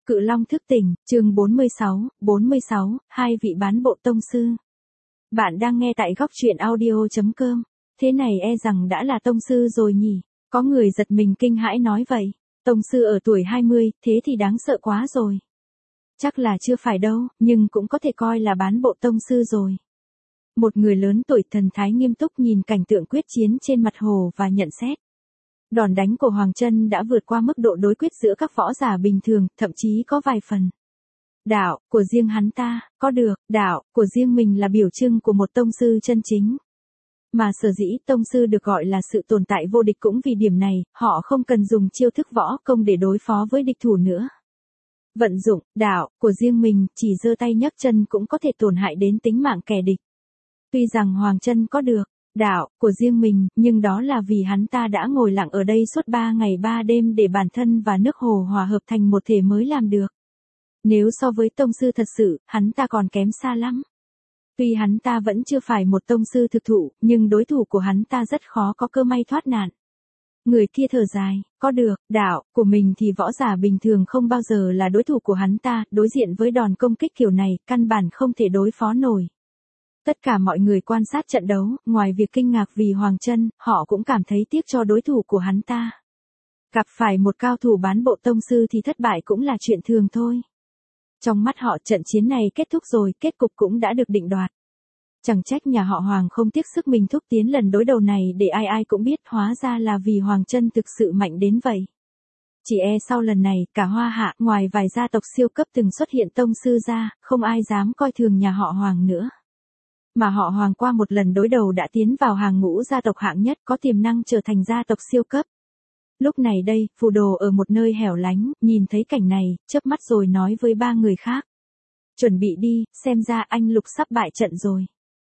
Cự Long thức tỉnh, chương 46, hai vị bán bộ tông sư. Bạn đang nghe tại góc truyện audio.com. Thế này e rằng đã là tông sư rồi nhỉ? Có người giật mình kinh hãi nói vậy. Tông sư ở tuổi 20, thế thì đáng sợ quá rồi. Chắc là chưa phải đâu, nhưng cũng có thể coi là bán bộ tông sư rồi. Một người lớn tuổi thần thái nghiêm túc nhìn cảnh tượng quyết chiến trên mặt hồ và nhận xét. Đòn đánh của Hoàng Chân đã vượt qua mức độ đối quyết giữa các võ giả bình thường, thậm chí có vài phần. Đạo của riêng hắn ta, có được, đạo của riêng mình là biểu trưng của một tông sư chân chính. Mà sở dĩ tông sư được gọi là sự tồn tại vô địch cũng vì điểm này, họ không cần dùng chiêu thức võ công để đối phó với địch thủ nữa. Vận dụng, đạo của riêng mình, chỉ giơ tay nhấc chân cũng có thể tổn hại đến tính mạng kẻ địch. Tuy rằng Hoàng Chân có được đạo của riêng mình, nhưng đó là vì hắn ta đã ngồi lặng ở đây suốt 3 ngày 3 đêm để bản thân và nước hồ hòa hợp thành một thể mới làm được. Nếu so với tông sư thật sự, hắn ta còn kém xa lắm. Tuy hắn ta vẫn chưa phải một tông sư thực thụ, nhưng đối thủ của hắn ta rất khó có cơ may thoát nạn. Người kia thở dài, có được đạo của mình thì võ giả bình thường không bao giờ là đối thủ của hắn ta, đối diện với đòn công kích kiểu này, căn bản không thể đối phó nổi. Tất cả mọi người quan sát trận đấu, ngoài việc kinh ngạc vì Hoàng Chân, họ cũng cảm thấy tiếc cho đối thủ của hắn ta. Gặp phải một cao thủ bán bộ tông sư thì thất bại cũng là chuyện thường thôi. Trong mắt họ trận chiến này kết thúc rồi, kết cục cũng đã được định đoạt. Chẳng trách nhà họ Hoàng không tiếc sức mình thúc tiến lần đối đầu này để ai ai cũng biết, hóa ra là vì Hoàng Chân thực sự mạnh đến vậy. Chỉ sau lần này, cả Hoa Hạ, ngoài vài gia tộc siêu cấp từng xuất hiện tông sư ra, không ai dám coi thường nhà họ Hoàng nữa. Mà họ Hoàng qua một lần đối đầu đã tiến vào hàng ngũ gia tộc hạng nhất, có tiềm năng trở thành gia tộc siêu cấp. Lúc này đây, Phù Đồ ở một nơi hẻo lánh, nhìn thấy cảnh này, chớp mắt rồi nói với ba người khác. Chuẩn bị đi, xem ra anh Lục sắp bại trận rồi.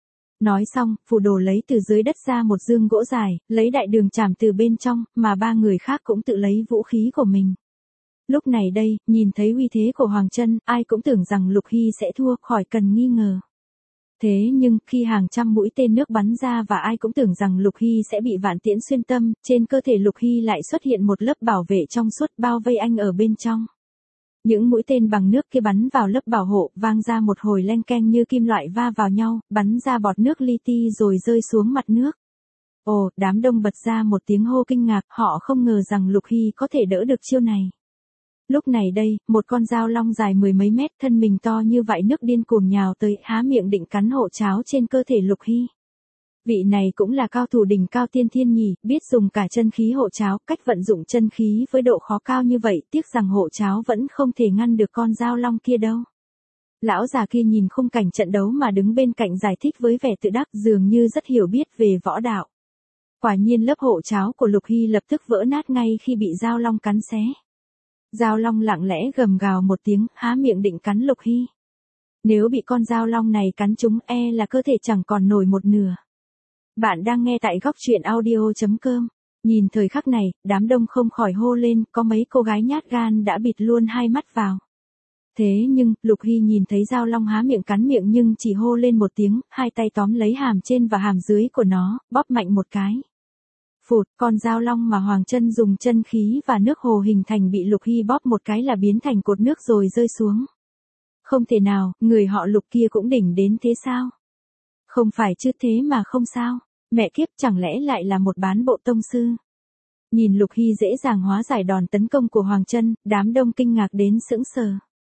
Nói xong, Phù Đồ lấy từ dưới đất ra một dương gỗ dài, lấy đại đường chảm từ bên trong, mà ba người khác cũng tự lấy vũ khí của mình. Lúc này đây, nhìn thấy uy thế của Hoàng Chân, ai cũng tưởng rằng Lục Hy sẽ thua, khỏi cần nghi ngờ. Thế nhưng, khi hàng trăm mũi tên nước bắn ra và ai cũng tưởng rằng Lục Hy sẽ bị vạn tiễn xuyên tâm, trên cơ thể Lục Hy lại xuất hiện một lớp bảo vệ trong suốt bao vây anh ở bên trong. Những mũi tên bằng nước kia bắn vào lớp bảo hộ, vang ra một hồi len keng như kim loại va vào nhau, bắn ra bọt nước li ti rồi rơi xuống mặt nước. Ồ, đám đông bật ra một tiếng hô kinh ngạc, họ không ngờ rằng Lục Hy có thể đỡ được chiêu này. Lúc này đây, một con dao long dài 10 mấy mét, thân mình to như vại nước điên cuồng nhào tới, há miệng định cắn hộ cháo trên cơ thể Lục Hy. Vị này cũng là cao thủ đỉnh cao tiên thiên nhỉ, biết dùng cả chân khí hộ cháo, cách vận dụng chân khí với độ khó cao như vậy, tiếc rằng hộ cháo vẫn không thể ngăn được con dao long kia đâu. Lão già kia nhìn khung cảnh trận đấu mà đứng bên cạnh giải thích với vẻ tự đắc, dường như rất hiểu biết về võ đạo. Quả nhiên lớp hộ cháo của Lục Hy lập tức vỡ nát ngay khi bị dao long cắn xé. Dao long lặng lẽ gầm gào một tiếng, há miệng định cắn Lục Hy. Nếu bị con dao long này cắn trúng, là cơ thể chẳng còn nổi một nửa. Bạn đang nghe tại góc truyện audio.com. Nhìn thời khắc này, đám đông không khỏi hô lên, có mấy cô gái nhát gan đã bịt luôn hai mắt vào. Thế nhưng, Lục Hy nhìn thấy dao long há miệng cắn miệng nhưng chỉ hô lên một tiếng, hai tay tóm lấy hàm trên và hàm dưới của nó, bóp mạnh một cái. Phụt, con dao long mà Hoàng Chân dùng chân khí và nước hồ hình thành bị Lục Hy bóp một cái là biến thành cột nước rồi rơi xuống. Không thể nào, người họ Lục kia cũng đỉnh đến thế sao? Không phải chứ, thế mà không sao. Mẹ kiếp, chẳng lẽ lại là một bán bộ tông sư? Nhìn Lục Hy dễ dàng hóa giải đòn tấn công của Hoàng Chân, đám đông kinh ngạc đến sững sờ.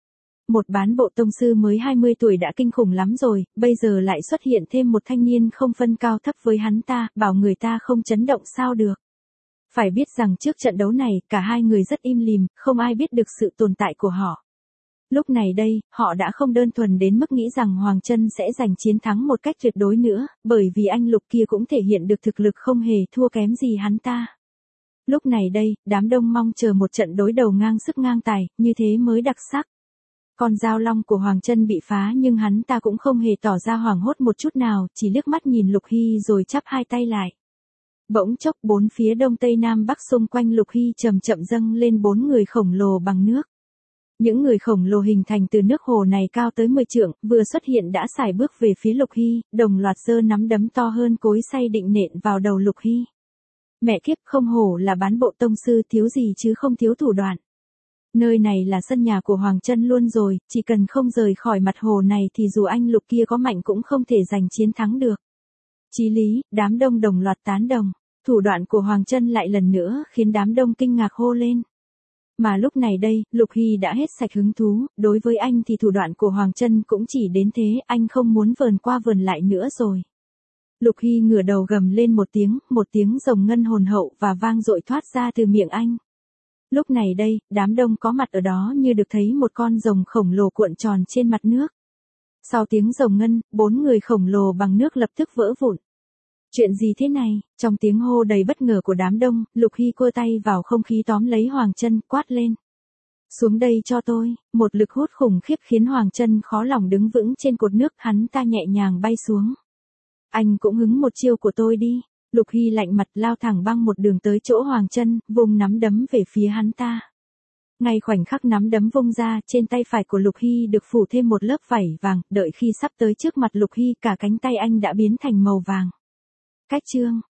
Một bán bộ tông sư mới 20 tuổi đã kinh khủng lắm rồi, bây giờ lại xuất hiện thêm một thanh niên không phân cao thấp với hắn ta, bảo người ta không chấn động sao được. Phải biết rằng trước trận đấu này, cả hai người rất im lìm, không ai biết được sự tồn tại của họ. Lúc này đây, họ đã không đơn thuần đến mức nghĩ rằng Hoàng Chân sẽ giành chiến thắng một cách tuyệt đối nữa, bởi vì anh Lục kia cũng thể hiện được thực lực không hề thua kém gì hắn ta. Lúc này đây, đám đông mong chờ một trận đối đầu ngang sức ngang tài, như thế mới đặc sắc. Con dao long của Hoàng Chân bị phá nhưng hắn ta cũng không hề tỏ ra hoảng hốt một chút nào, chỉ liếc mắt nhìn Lục Hy rồi chắp hai tay lại. Bỗng chốc bốn phía đông tây nam bắc xung quanh Lục Hy chậm chậm dâng lên 4 người khổng lồ bằng nước. Những người khổng lồ hình thành từ nước hồ này cao tới 10 trượng, vừa xuất hiện đã sải bước về phía Lục Hy, đồng loạt giơ nắm đấm to hơn cối xay định nện vào đầu Lục Hy. Mẹ kiếp, không hổ là bán bộ tông sư, thiếu gì chứ không thiếu thủ đoạn. Nơi này là sân nhà của Hoàng Chân luôn rồi, chỉ cần không rời khỏi mặt hồ này thì dù anh Lục kia có mạnh cũng không thể giành chiến thắng được. Chí lý, đám đông đồng loạt tán đồng. Thủ đoạn của Hoàng Chân lại lần nữa khiến đám đông kinh ngạc hô lên. Mà lúc này đây, Lục Hy đã hết sạch hứng thú, đối với anh thì thủ đoạn của Hoàng Chân cũng chỉ đến thế, anh không muốn vờn qua vờn lại nữa rồi. Lục Hy ngửa đầu gầm lên một tiếng rồng ngân hồn hậu và vang dội thoát ra từ miệng anh. Lúc này đây, đám đông có mặt ở đó như được thấy một con rồng khổng lồ cuộn tròn trên mặt nước. Sau tiếng rồng ngân, 4 người khổng lồ bằng nước lập tức vỡ vụn. Chuyện gì thế này? Trong tiếng hô đầy bất ngờ của đám đông, Lục Hy cua tay vào không khí tóm lấy Hoàng Chân, quát lên. Xuống đây cho tôi, một lực hút khủng khiếp khiến Hoàng Chân khó lòng đứng vững trên cột nước, hắn ta nhẹ nhàng bay xuống. Anh cũng hứng một chiêu của tôi đi. Lục Hy lạnh mặt lao thẳng băng một đường tới chỗ Hoàng Chân, vùng nắm đấm về phía hắn ta. Ngay khoảnh khắc nắm đấm vung ra, trên tay phải của Lục Hy được phủ thêm một lớp vảy vàng, đợi khi sắp tới trước mặt Lục Hy cả cánh tay anh đã biến thành màu vàng. Cách chương